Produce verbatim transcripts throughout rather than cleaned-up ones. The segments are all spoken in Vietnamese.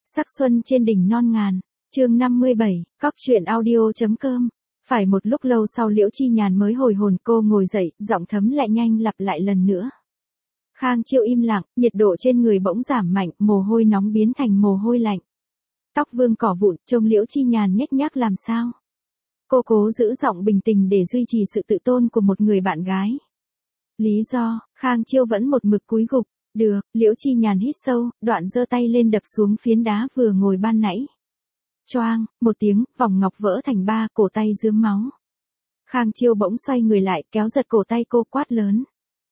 Sắc xuân trên đỉnh non ngàn, chương năm mươi bảy, cóc truyện audio.com. Phải một lúc lâu sau Liễu Chi Nhàn mới hồi hồn, cô ngồi dậy, giọng thấm lại nhanh lặp lại lần nữa. Khang Chiêu im lặng, nhiệt độ trên người bỗng giảm mạnh, mồ hôi nóng biến thành mồ hôi lạnh. Tóc vương cỏ vụn, trông Liễu Chi Nhàn nhếch nhác làm sao. Cô cố giữ giọng bình tĩnh để duy trì sự tự tôn của một người bạn gái. Lý do, Khang Chiêu vẫn một mực cúi gục. Được, Liễu Chi Nhàn hít sâu, đoạn giơ tay lên đập xuống phiến đá vừa ngồi ban nãy. Choang, một tiếng, vòng ngọc vỡ thành ba, cổ tay rướm máu. Khang Chiêu bỗng xoay người lại, kéo giật cổ tay cô, quát lớn.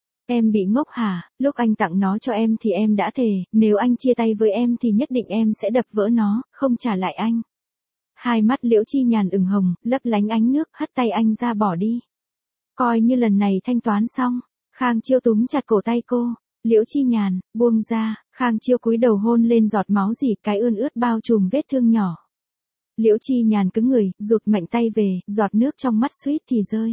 Em bị ngốc hả, lúc anh tặng nó cho em thì em đã thề, nếu anh chia tay với em thì nhất định em sẽ đập vỡ nó, không trả lại anh. Hai mắt Liễu Chi Nhàn ửng hồng, lấp lánh ánh nước, hất tay anh ra bỏ đi. Coi như lần này thanh toán xong. Khang Chiêu túm chặt cổ tay cô. Liễu Chi Nhàn, buông ra. Khang Chiêu cúi đầu hôn lên giọt máu dì, cái ươn ướt bao trùm vết thương nhỏ. Liễu Chi Nhàn cứng người, rụt mạnh tay về, giọt nước trong mắt suýt thì rơi.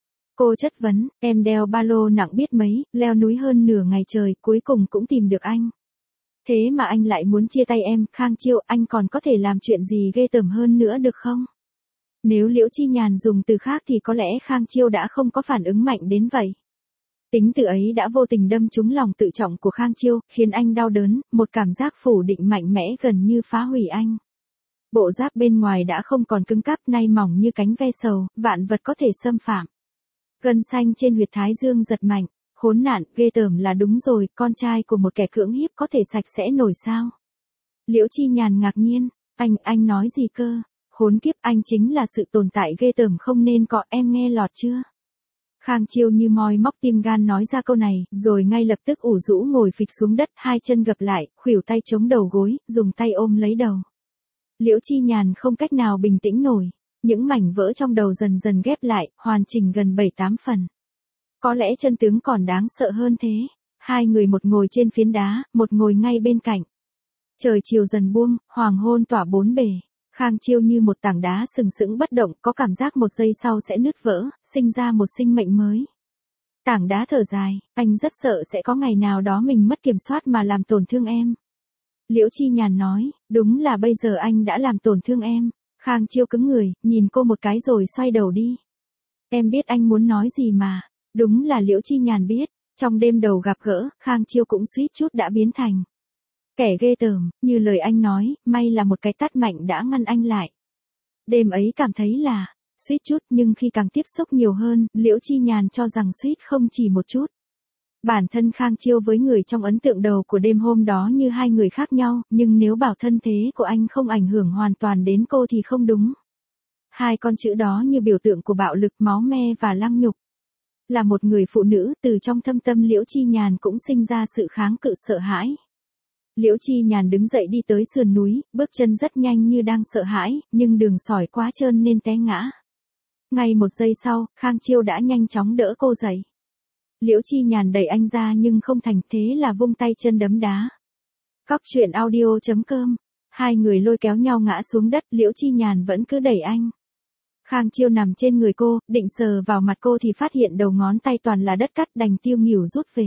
Cô chất vấn, em đeo ba lô nặng biết mấy, leo núi hơn nửa ngày trời, cuối cùng cũng tìm được anh. Thế mà anh lại muốn chia tay em, Khang Chiêu, anh còn có thể làm chuyện gì ghê tởm hơn nữa được không? Nếu Liễu Chi Nhàn dùng từ khác thì có lẽ Khang Chiêu đã không có phản ứng mạnh đến vậy. Tính từ ấy đã vô tình đâm trúng lòng tự trọng của Khang Chiêu, khiến anh đau đớn, một cảm giác phủ định mạnh mẽ gần như phá hủy anh. Bộ giáp bên ngoài đã không còn cứng cáp, nay mỏng như cánh ve sầu, vạn vật có thể xâm phạm. Gân xanh trên huyệt thái dương giật mạnh, khốn nạn, ghê tởm là đúng rồi, con trai của một kẻ cưỡng hiếp có thể sạch sẽ nổi sao? Liễu Chi Nhàn ngạc nhiên, anh, anh nói gì cơ? Khốn kiếp, anh chính là sự tồn tại ghê tởm không nên có, em nghe lọt chưa? Khang Chiêu như moi móc tim gan nói ra câu này, rồi ngay lập tức ủ rũ ngồi phịch xuống đất, hai chân gập lại, khuỷu tay chống đầu gối, dùng tay ôm lấy đầu. Liễu Chi Nhàn không cách nào bình tĩnh nổi, những mảnh vỡ trong đầu dần dần ghép lại, hoàn chỉnh gần bảy tám phần. Có lẽ chân tướng còn đáng sợ hơn thế. Hai người, một ngồi trên phiến đá, một ngồi ngay bên cạnh. Trời chiều dần buông, hoàng hôn tỏa bốn bề. Khang Chiêu như một tảng đá sừng sững bất động, có cảm giác một giây sau sẽ nứt vỡ, sinh ra một sinh mệnh mới. Tảng đá thở dài, anh rất sợ sẽ có ngày nào đó mình mất kiểm soát mà làm tổn thương em. Liễu Chi Nhàn nói, đúng là bây giờ anh đã làm tổn thương em. Khang Chiêu cứng người, nhìn cô một cái rồi xoay đầu đi. Em biết anh muốn nói gì mà. Đúng là Liễu Chi Nhàn biết, trong đêm đầu gặp gỡ, Khang Chiêu cũng suýt chút đã biến thành kẻ ghê tởm, như lời anh nói, may là một cái tát mạnh đã ngăn anh lại. Đêm ấy cảm thấy là suýt chút, nhưng khi càng tiếp xúc nhiều hơn, Liễu Chi Nhàn cho rằng suýt không chỉ một chút. Bản thân Khang Chiêu với người trong ấn tượng đầu của đêm hôm đó như hai người khác nhau, nhưng nếu bảo thân thế của anh không ảnh hưởng hoàn toàn đến cô thì không đúng. Hai con chữ đó như biểu tượng của bạo lực, máu me và lăng nhục. Là một người phụ nữ, từ trong thâm tâm Liễu Chi Nhàn cũng sinh ra sự kháng cự sợ hãi. Liễu Chi Nhàn đứng dậy đi tới sườn núi, bước chân rất nhanh như đang sợ hãi, nhưng đường sỏi quá trơn nên té ngã. Ngay một giây sau, Khang Chiêu đã nhanh chóng đỡ cô dậy. Liễu Chi Nhàn đẩy anh ra nhưng không thành, thế là vung tay chân đấm đá. Cóc truyện audio.com. Hai người lôi kéo nhau ngã xuống đất, Liễu Chi Nhàn vẫn cứ đẩy anh. Khang Chiêu nằm trên người cô, định sờ vào mặt cô thì phát hiện đầu ngón tay toàn là đất cát, đành tiêu nghỉu rút về.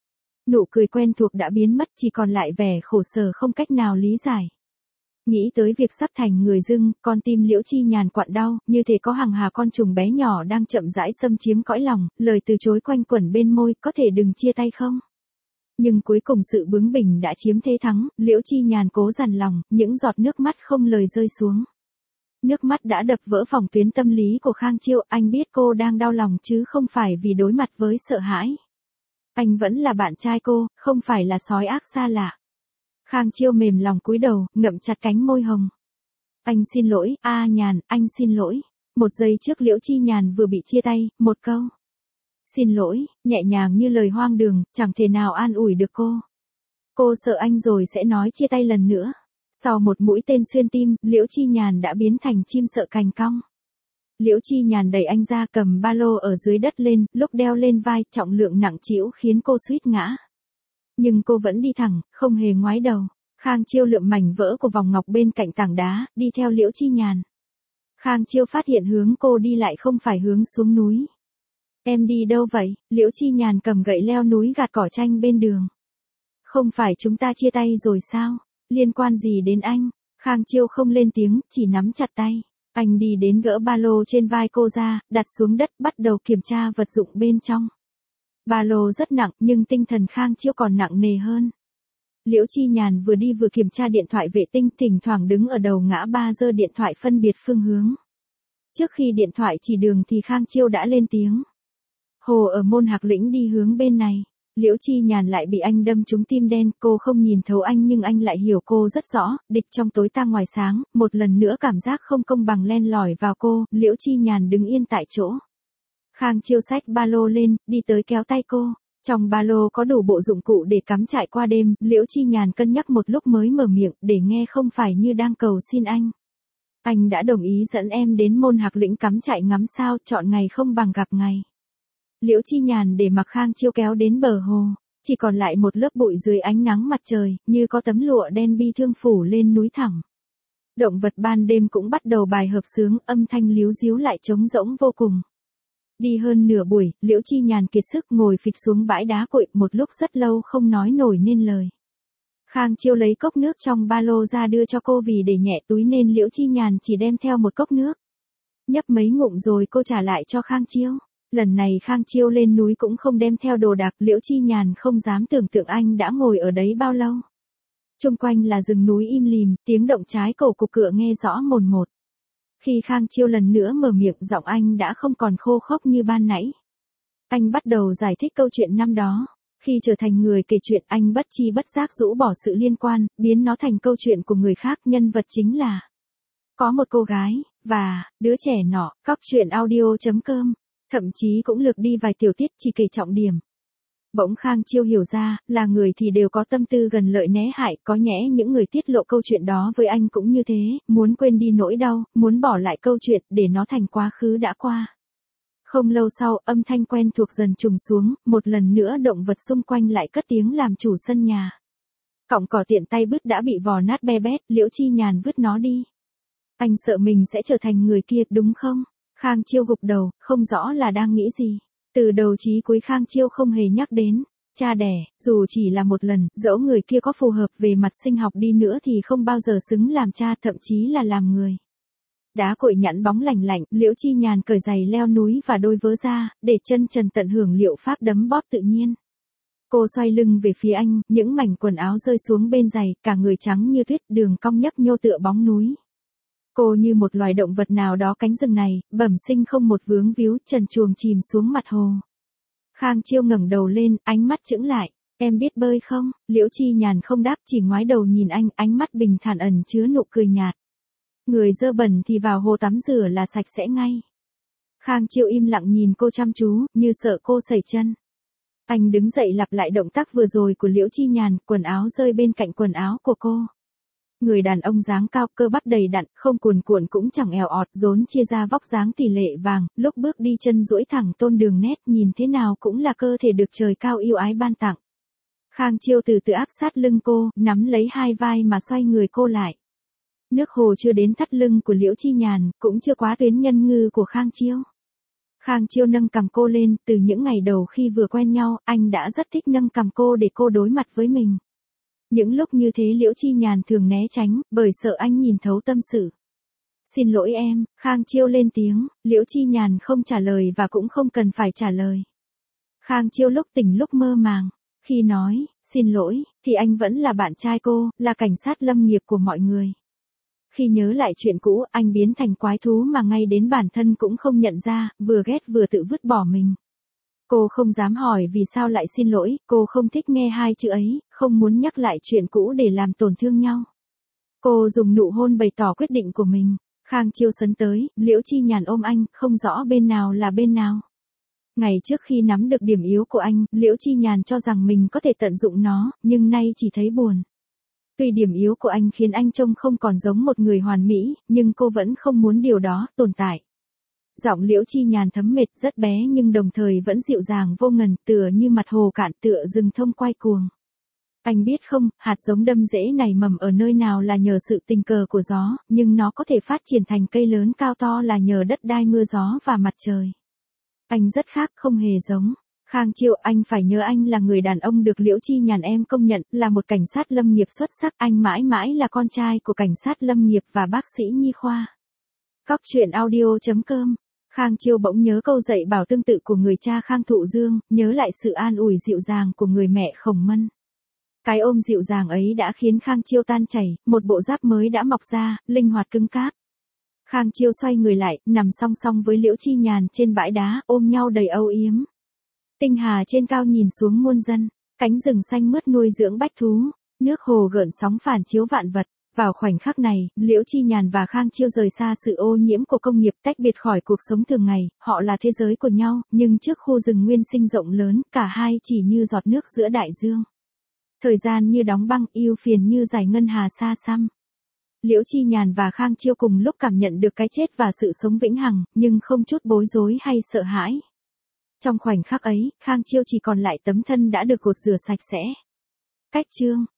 Nụ cười quen thuộc đã biến mất, chỉ còn lại vẻ khổ sở không cách nào lý giải. Nghĩ tới việc sắp thành người dưng, con tim Liễu Chi Nhàn quặn đau, như thể có hàng hà con trùng bé nhỏ đang chậm rãi xâm chiếm cõi lòng, lời từ chối quanh quẩn bên môi, có thể đừng chia tay không? Nhưng cuối cùng sự bướng bỉnh đã chiếm thế thắng, Liễu Chi Nhàn cố dằn lòng, những giọt nước mắt không lời rơi xuống. Nước mắt đã đập vỡ phòng tuyến tâm lý của Khang Chiêu, anh biết cô đang đau lòng chứ không phải vì đối mặt với sợ hãi. Anh vẫn là bạn trai cô, không phải là sói ác xa lạ. Khang Chiêu mềm lòng cúi đầu, ngậm chặt cánh môi hồng. Anh xin lỗi, a Nhàn, anh xin lỗi. Một giây trước Liễu Chi Nhàn vừa bị chia tay, một câu. Xin lỗi, nhẹ nhàng như lời hoang đường, chẳng thể nào an ủi được cô. Cô sợ anh rồi sẽ nói chia tay lần nữa. Sau một mũi tên xuyên tim, Liễu Chi Nhàn đã biến thành chim sợ cành cong. Liễu Chi Nhàn đẩy anh ra, cầm ba lô ở dưới đất lên, lúc đeo lên vai, trọng lượng nặng trĩu khiến cô suýt ngã. Nhưng cô vẫn đi thẳng, không hề ngoái đầu. Khang Chiêu lượm mảnh vỡ của vòng ngọc bên cạnh tảng đá, đi theo Liễu Chi Nhàn. Khang Chiêu phát hiện hướng cô đi lại không phải hướng xuống núi. Em đi đâu vậy? Liễu Chi Nhàn cầm gậy leo núi gạt cỏ tranh bên đường. Không phải chúng ta chia tay rồi sao? Liên quan gì đến anh? Khang Chiêu không lên tiếng, chỉ nắm chặt tay. Anh đi đến gỡ ba lô trên vai cô ra, đặt xuống đất bắt đầu kiểm tra vật dụng bên trong. Ba lô rất nặng nhưng tinh thần Khang Chiêu còn nặng nề hơn. Liễu Chi Nhàn vừa đi vừa kiểm tra điện thoại vệ tinh, thỉnh thoảng đứng ở đầu ngã ba giơ điện thoại phân biệt phương hướng. Trước khi điện thoại chỉ đường thì Khang Chiêu đã lên tiếng. Hồ ở Môn Hạc Lĩnh đi hướng bên này. Liễu Chi Nhàn lại bị anh đâm trúng tim đen, cô không nhìn thấu anh nhưng anh lại hiểu cô rất rõ, địch trong tối ta ngoài sáng, một lần nữa cảm giác không công bằng len lỏi vào cô, Liễu Chi Nhàn đứng yên tại chỗ. Khang Chiêu xách ba lô lên, đi tới kéo tay cô, trong ba lô có đủ bộ dụng cụ để cắm trại qua đêm, Liễu Chi Nhàn cân nhắc một lúc mới mở miệng, để nghe không phải như đang cầu xin anh. Anh đã đồng ý dẫn em đến Môn Hạc Lĩnh cắm trại ngắm sao, chọn ngày không bằng gặp ngày. Liễu Chi Nhàn để mặc Khang Chiêu kéo đến bờ hồ, chỉ còn lại một lớp bụi dưới ánh nắng mặt trời, như có tấm lụa đen bi thương phủ lên núi thẳng. Động vật ban đêm cũng bắt đầu bài hợp xướng, âm thanh líu ríu lại trống rỗng vô cùng. Đi hơn nửa buổi, Liễu Chi Nhàn kiệt sức ngồi phịch xuống bãi đá cội, một lúc rất lâu không nói nổi nên lời. Khang Chiêu lấy cốc nước trong ba lô ra đưa cho cô, vì để nhẹ túi nên Liễu Chi Nhàn chỉ đem theo một cốc nước. Nhấp mấy ngụm rồi cô trả lại cho Khang Chiêu. Lần này Khang Chiêu lên núi cũng không đem theo đồ đạc, Liễu Chi Nhàn không dám tưởng tượng anh đã ngồi ở đấy bao lâu. Xung quanh là rừng núi im lìm, tiếng động trái cổ cục cựa nghe rõ mồn một. Khi Khang Chiêu lần nữa mở miệng, giọng anh đã không còn khô khốc như ban nãy. Anh bắt đầu giải thích câu chuyện năm đó. Khi trở thành người kể chuyện, anh bất chi bất giác rũ bỏ sự liên quan, biến nó thành câu chuyện của người khác, nhân vật chính là có một cô gái, và đứa trẻ nọ. Cóc truyện audio chấm com. Thậm chí cũng lược đi vài tiểu tiết, chỉ kể trọng điểm. Bỗng Khang Chiêu hiểu ra, là người thì đều có tâm tư gần lợi né hại, có nhẽ những người tiết lộ câu chuyện đó với anh cũng như thế, muốn quên đi nỗi đau, muốn bỏ lại câu chuyện để nó thành quá khứ đã qua. Không lâu sau, âm thanh quen thuộc dần trùng xuống, một lần nữa động vật xung quanh lại cất tiếng làm chủ sân nhà. Cọng cỏ tiện tay bứt đã bị vò nát be bét, Liễu Chi Nhàn vứt nó đi. Anh sợ mình sẽ trở thành người kia, đúng không? Khang Chiêu gục đầu, không rõ là đang nghĩ gì. Từ đầu chí cuối Khang Chiêu không hề nhắc đến cha đẻ, dù chỉ là một lần, dẫu người kia có phù hợp về mặt sinh học đi nữa thì không bao giờ xứng làm cha, thậm chí là làm người. Đá cội nhẵn bóng lành lạnh, Liễu Chi Nhàn cởi giày leo núi và đôi vớ ra, để chân trần tận hưởng liệu pháp đấm bóp tự nhiên. Cô xoay lưng về phía anh, những mảnh quần áo rơi xuống bên giày, cả người trắng như tuyết, đường cong nhấp nhô tựa bóng núi. Cô như một loài động vật nào đó cánh rừng này, bẩm sinh không một vướng víu, trần truồng chìm xuống mặt hồ. Khang Chiêu ngẩng đầu lên, ánh mắt chững lại. Em biết bơi không? Liễu Chi Nhàn không đáp, chỉ ngoái đầu nhìn anh, ánh mắt bình thản ẩn chứa nụ cười nhạt. Người dơ bẩn thì vào hồ tắm rửa là sạch sẽ ngay. Khang Chiêu im lặng nhìn cô chăm chú, như sợ cô sẩy chân. Anh đứng dậy lặp lại động tác vừa rồi của Liễu Chi Nhàn, quần áo rơi bên cạnh quần áo của cô. Người đàn ông dáng cao, cơ bắp đầy đặn, không cuồn cuộn cũng chẳng èo ọt, rốn chia ra vóc dáng tỷ lệ vàng, lúc bước đi chân duỗi thẳng tôn đường nét, nhìn thế nào cũng là cơ thể được trời cao yêu ái ban tặng. Khang Chiêu từ từ áp sát lưng cô, nắm lấy hai vai mà xoay người cô lại. Nước hồ chưa đến thắt lưng của Liễu Chi Nhàn, cũng chưa quá tuyến nhân ngư của Khang Chiêu. Khang Chiêu nâng cằm cô lên, từ những ngày đầu khi vừa quen nhau, anh đã rất thích nâng cằm cô để cô đối mặt với mình. Những lúc như thế Liễu Chi Nhàn thường né tránh, bởi sợ anh nhìn thấu tâm sự. Xin lỗi em, Khang Chiêu lên tiếng, Liễu Chi Nhàn không trả lời và cũng không cần phải trả lời. Khang Chiêu lúc tỉnh lúc mơ màng, khi nói, xin lỗi, thì anh vẫn là bạn trai cô, là cảnh sát lâm nghiệp của mọi người. Khi nhớ lại chuyện cũ, anh biến thành quái thú mà ngay đến bản thân cũng không nhận ra, vừa ghét vừa tự vứt bỏ mình. Cô không dám hỏi vì sao lại xin lỗi, cô không thích nghe hai chữ ấy, không muốn nhắc lại chuyện cũ để làm tổn thương nhau. Cô dùng nụ hôn bày tỏ quyết định của mình. Khang Chiêu sấn tới, Liễu Chi Nhàn ôm anh, không rõ bên nào là bên nào. Ngày trước khi nắm được điểm yếu của anh, Liễu Chi Nhàn cho rằng mình có thể tận dụng nó, nhưng nay chỉ thấy buồn. Tuy điểm yếu của anh khiến anh trông không còn giống một người hoàn mỹ, nhưng cô vẫn không muốn điều đó tồn tại. Giọng Liễu Chi Nhàn thấm mệt, rất bé nhưng đồng thời vẫn dịu dàng vô ngần, tựa như mặt hồ cạn, tựa rừng thông quay cuồng. Anh biết không, hạt giống đâm rễ này mầm ở nơi nào là nhờ sự tình cờ của gió, nhưng nó có thể phát triển thành cây lớn cao to là nhờ đất đai mưa gió và mặt trời. Anh rất khác, không hề giống. Khang Chiêu, anh phải nhớ anh là người đàn ông được Liễu Chi Nhàn em công nhận, là một cảnh sát lâm nghiệp xuất sắc, anh mãi mãi là con trai của cảnh sát lâm nghiệp và bác sĩ nhi khoa. Cóc truyện audio chấm com. Khang Chiêu bỗng nhớ câu dạy bảo tương tự của người cha Khang Thụ Dương, nhớ lại sự an ủi dịu dàng của người mẹ Khổng Mân. Cái ôm dịu dàng ấy đã khiến Khang Chiêu tan chảy, một bộ giáp mới đã mọc ra, linh hoạt cứng cáp. Khang Chiêu xoay người lại, nằm song song với Liễu Chi Nhàn trên bãi đá, ôm nhau đầy âu yếm. Tinh hà trên cao nhìn xuống muôn dân, cánh rừng xanh mướt nuôi dưỡng bách thú, nước hồ gợn sóng phản chiếu vạn vật. Vào khoảnh khắc này, Liễu Chi Nhàn và Khang Chiêu rời xa sự ô nhiễm của công nghiệp, tách biệt khỏi cuộc sống thường ngày, họ là thế giới của nhau, nhưng trước khu rừng nguyên sinh rộng lớn, cả hai chỉ như giọt nước giữa đại dương. Thời gian như đóng băng, ưu phiền như dải ngân hà xa xăm. Liễu Chi Nhàn và Khang Chiêu cùng lúc cảm nhận được cái chết và sự sống vĩnh hằng, nhưng không chút bối rối hay sợ hãi. Trong khoảnh khắc ấy, Khang Chiêu chỉ còn lại tấm thân đã được gột rửa sạch sẽ. Cách chương